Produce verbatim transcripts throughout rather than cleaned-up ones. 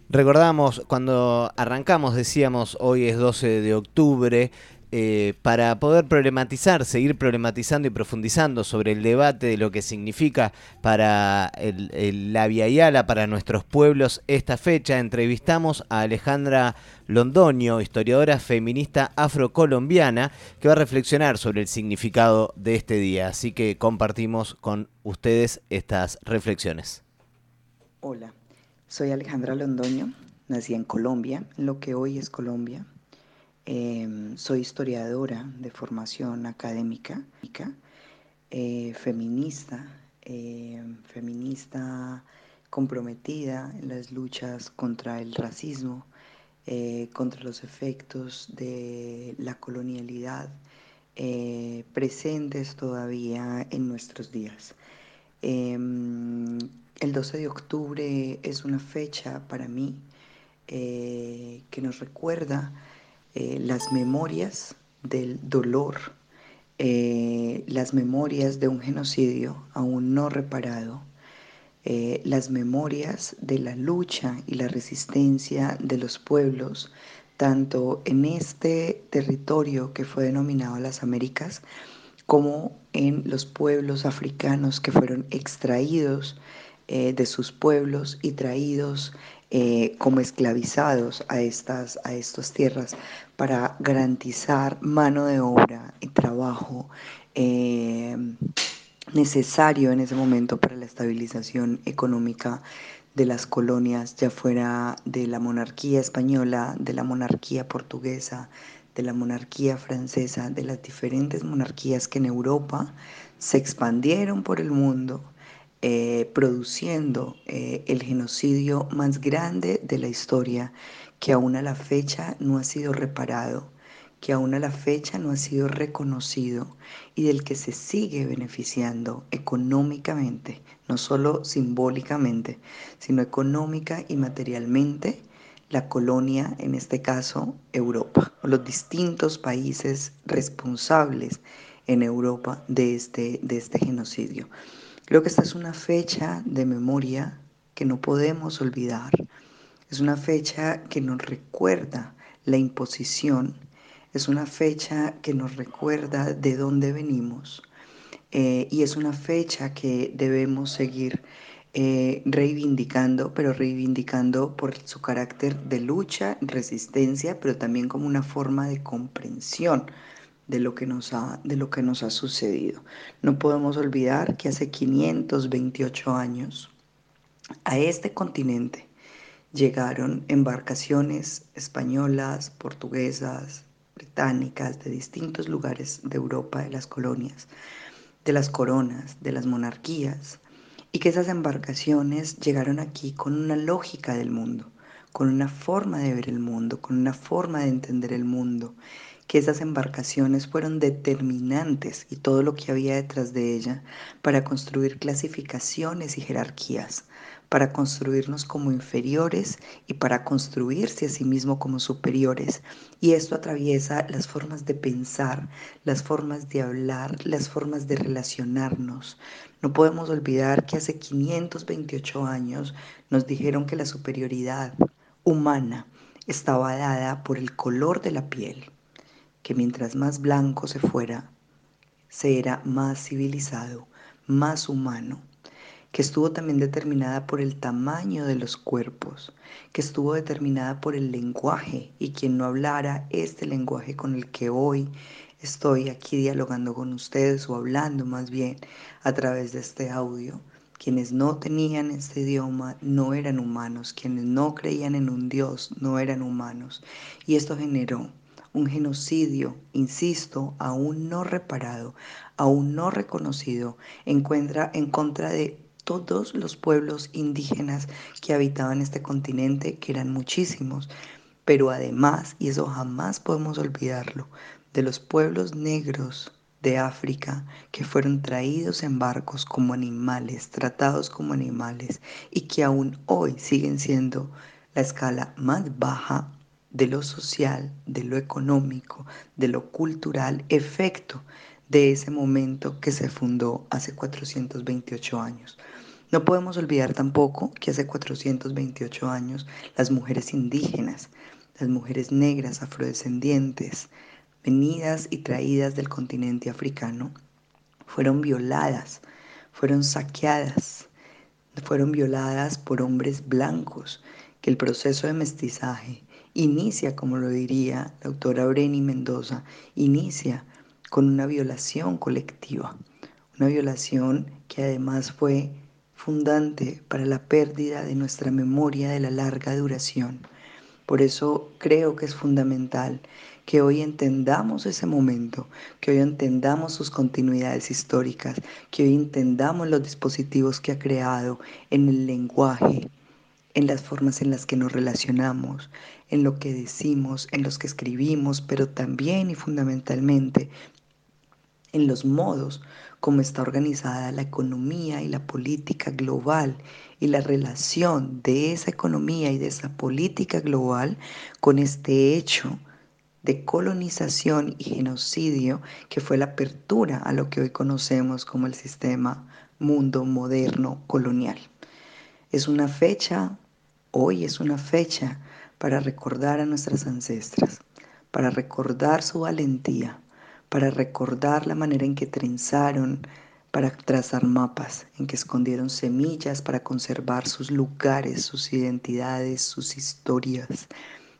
Recordamos, cuando arrancamos, decíamos, hoy es doce de octubre, eh, para poder problematizar, seguir problematizando y profundizando sobre el debate de lo que significa para el, el, la Via Yala, para nuestros pueblos, esta fecha. Entrevistamos a Alejandra Londoño, historiadora feminista afrocolombiana, que va a reflexionar sobre el significado de este día. Así que compartimos con ustedes estas reflexiones. Hola, soy Alejandra Londoño, nací en Colombia, en lo que hoy es Colombia. Eh, soy historiadora de formación académica, eh, feminista, eh, feminista comprometida en las luchas contra el racismo, eh, contra los efectos de la colonialidad eh, presentes todavía en nuestros días. Eh, el doce de octubre es una fecha para mí eh, que nos recuerda eh, las memorias del dolor, eh, las memorias de un genocidio aún no reparado, eh, las memorias de la lucha y la resistencia de los pueblos, tanto en este territorio que fue denominado las Américas, como en los pueblos africanos que fueron extraídos eh, de sus pueblos y traídos eh, como esclavizados a estas, a estas tierras para garantizar mano de obra y trabajo eh, necesario en ese momento para la estabilización económica de las colonias, ya fuera de la monarquía española, de la monarquía portuguesa, de la monarquía francesa, de las diferentes monarquías que en Europa se expandieron por el mundo, eh, produciendo eh, el genocidio más grande de la historia, que aún a la fecha no ha sido reparado, que aún a la fecha no ha sido reconocido y del que se sigue beneficiando económicamente, no solo simbólicamente, sino económica y materialmente, la colonia, en este caso Europa, o los distintos países responsables en Europa de este, de este genocidio. Creo que esta es una fecha de memoria que no podemos olvidar. Es una fecha que nos recuerda la imposición, es una fecha que nos recuerda de dónde venimos eh, y es una fecha que debemos seguir eh, reivindicando, pero reivindicando por su carácter de lucha, resistencia, pero también como una forma de comprensión de lo que nos ha, de lo que nos ha sucedido. No podemos olvidar que hace quinientos veintiocho años a este continente llegaron embarcaciones españolas, portuguesas, británicas, de distintos lugares de Europa, de las colonias, de las coronas, de las monarquías, y que esas embarcaciones llegaron aquí con una lógica del mundo, con una forma de ver el mundo, con una forma de entender el mundo, que esas embarcaciones fueron determinantes y todo lo que había detrás de ella para construir clasificaciones y jerarquías, para construirnos como inferiores y para construirse a sí mismo como superiores. Y esto atraviesa las formas de pensar, las formas de hablar, las formas de relacionarnos. No podemos olvidar que hace quinientos veintiocho años nos dijeron que la superioridad humana estaba dada por el color de la piel, que mientras más blanco se fuera, se era más civilizado, más humano, que estuvo también determinada por el tamaño de los cuerpos, que estuvo determinada por el lenguaje, y quien no hablara este lenguaje con el que hoy estoy aquí dialogando con ustedes, o hablando más bien a través de este audio, quienes no tenían este idioma no eran humanos, quienes no creían en un Dios no eran humanos, y esto generó un genocidio, insisto, aún no reparado, aún no reconocido, encuentra en contra de todos los pueblos indígenas que habitaban este continente, que eran muchísimos, pero además, y eso jamás podemos olvidarlo, de los pueblos negros de África que fueron traídos en barcos como animales, tratados como animales, y que aún hoy siguen siendo la escala más baja de lo social, de lo económico, de lo cultural, efecto de ese momento que se fundó hace cuatrocientos veintiocho años. No podemos olvidar tampoco que hace cuatrocientos veintiocho años las mujeres indígenas, las mujeres negras afrodescendientes, venidas y traídas del continente africano, fueron violadas, fueron saqueadas, fueron violadas por hombres blancos, que el proceso de mestizaje inicia, como lo diría la autora Breni Mendoza, inicia con una violación colectiva, una violación que además fue fundante para la pérdida de nuestra memoria de la larga duración. Por eso creo que es fundamental que hoy entendamos ese momento, que hoy entendamos sus continuidades históricas, que hoy entendamos los dispositivos que ha creado en el lenguaje, en las formas en las que nos relacionamos, en lo que decimos, en los que escribimos, pero también y fundamentalmente en los modos como está organizada la economía y la política global y la relación de esa economía y de esa política global con este hecho de colonización y genocidio que fue la apertura a lo que hoy conocemos como el sistema mundo moderno colonial. Es una fecha, hoy es una fecha para recordar a nuestras ancestras, para recordar su valentía, para recordar la manera en que trenzaron para trazar mapas, en que escondieron semillas para conservar sus lugares, sus identidades, sus historias,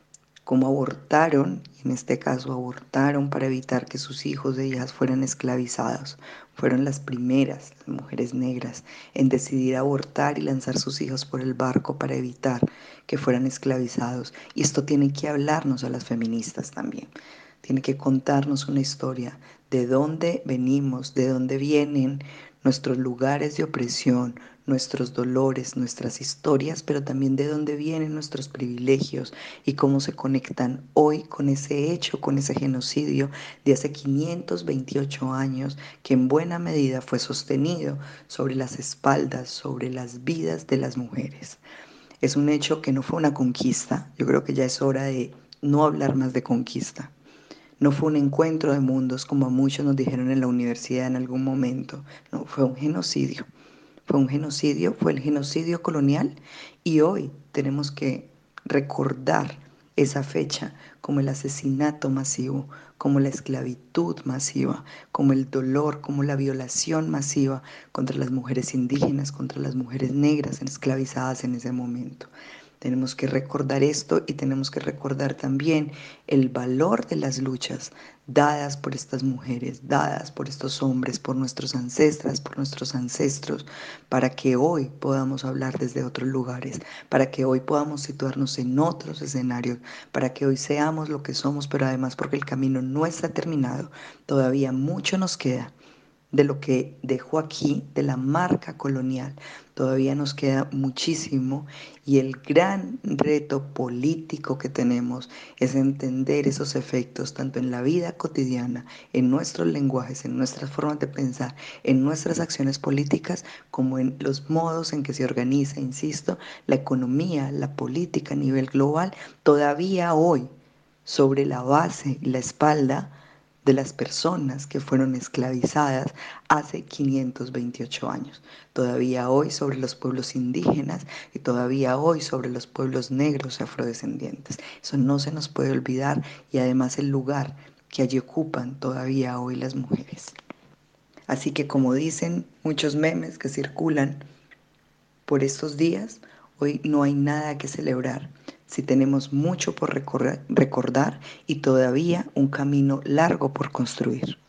cómo abortaron, y en este caso abortaron para evitar que sus hijos e hijas fueran esclavizados. Fueron las primeras, las mujeres negras, en decidir abortar y lanzar sus hijos por el barco para evitar que fueran esclavizados. Y esto tiene que hablarnos a las feministas también. Tiene que contarnos una historia de dónde venimos, de dónde vienen nuestros lugares de opresión, nuestros dolores, nuestras historias, pero también de dónde vienen nuestros privilegios y cómo se conectan hoy con ese hecho, con ese genocidio de hace quinientos veintiocho años que en buena medida fue sostenido sobre las espaldas, sobre las vidas de las mujeres. Es un hecho que no fue una conquista, yo creo que ya es hora de no hablar más de conquista. No fue un encuentro de mundos como muchos nos dijeron en la universidad en algún momento, no, fue un genocidio. Fue un genocidio, fue el genocidio colonial y hoy tenemos que recordar esa fecha como el asesinato masivo, como la esclavitud masiva, como el dolor, como la violación masiva contra las mujeres indígenas, contra las mujeres negras esclavizadas en ese momento. Tenemos que recordar esto y tenemos que recordar también el valor de las luchas dadas por estas mujeres, dadas por estos hombres, por nuestros ancestras, por nuestros ancestros, para que hoy podamos hablar desde otros lugares, para que hoy podamos situarnos en otros escenarios, para que hoy seamos lo que somos, pero además porque el camino no está terminado, todavía mucho nos queda de lo que dejó aquí, de la marca colonial. Todavía nos queda muchísimo y el gran reto político que tenemos es entender esos efectos tanto en la vida cotidiana, en nuestros lenguajes, en nuestras formas de pensar, en nuestras acciones políticas, como en los modos en que se organiza, insisto, la economía, la política a nivel global, todavía hoy sobre la base y la espalda de las personas que fueron esclavizadas hace quinientos veintiocho años. Todavía hoy sobre los pueblos indígenas y todavía hoy sobre los pueblos negros y afrodescendientes. Eso no se nos puede olvidar y además el lugar que allí ocupan todavía hoy las mujeres. Así que como dicen muchos memes que circulan por estos días, hoy no hay nada que celebrar. Si tenemos mucho por recordar y todavía un camino largo por construir.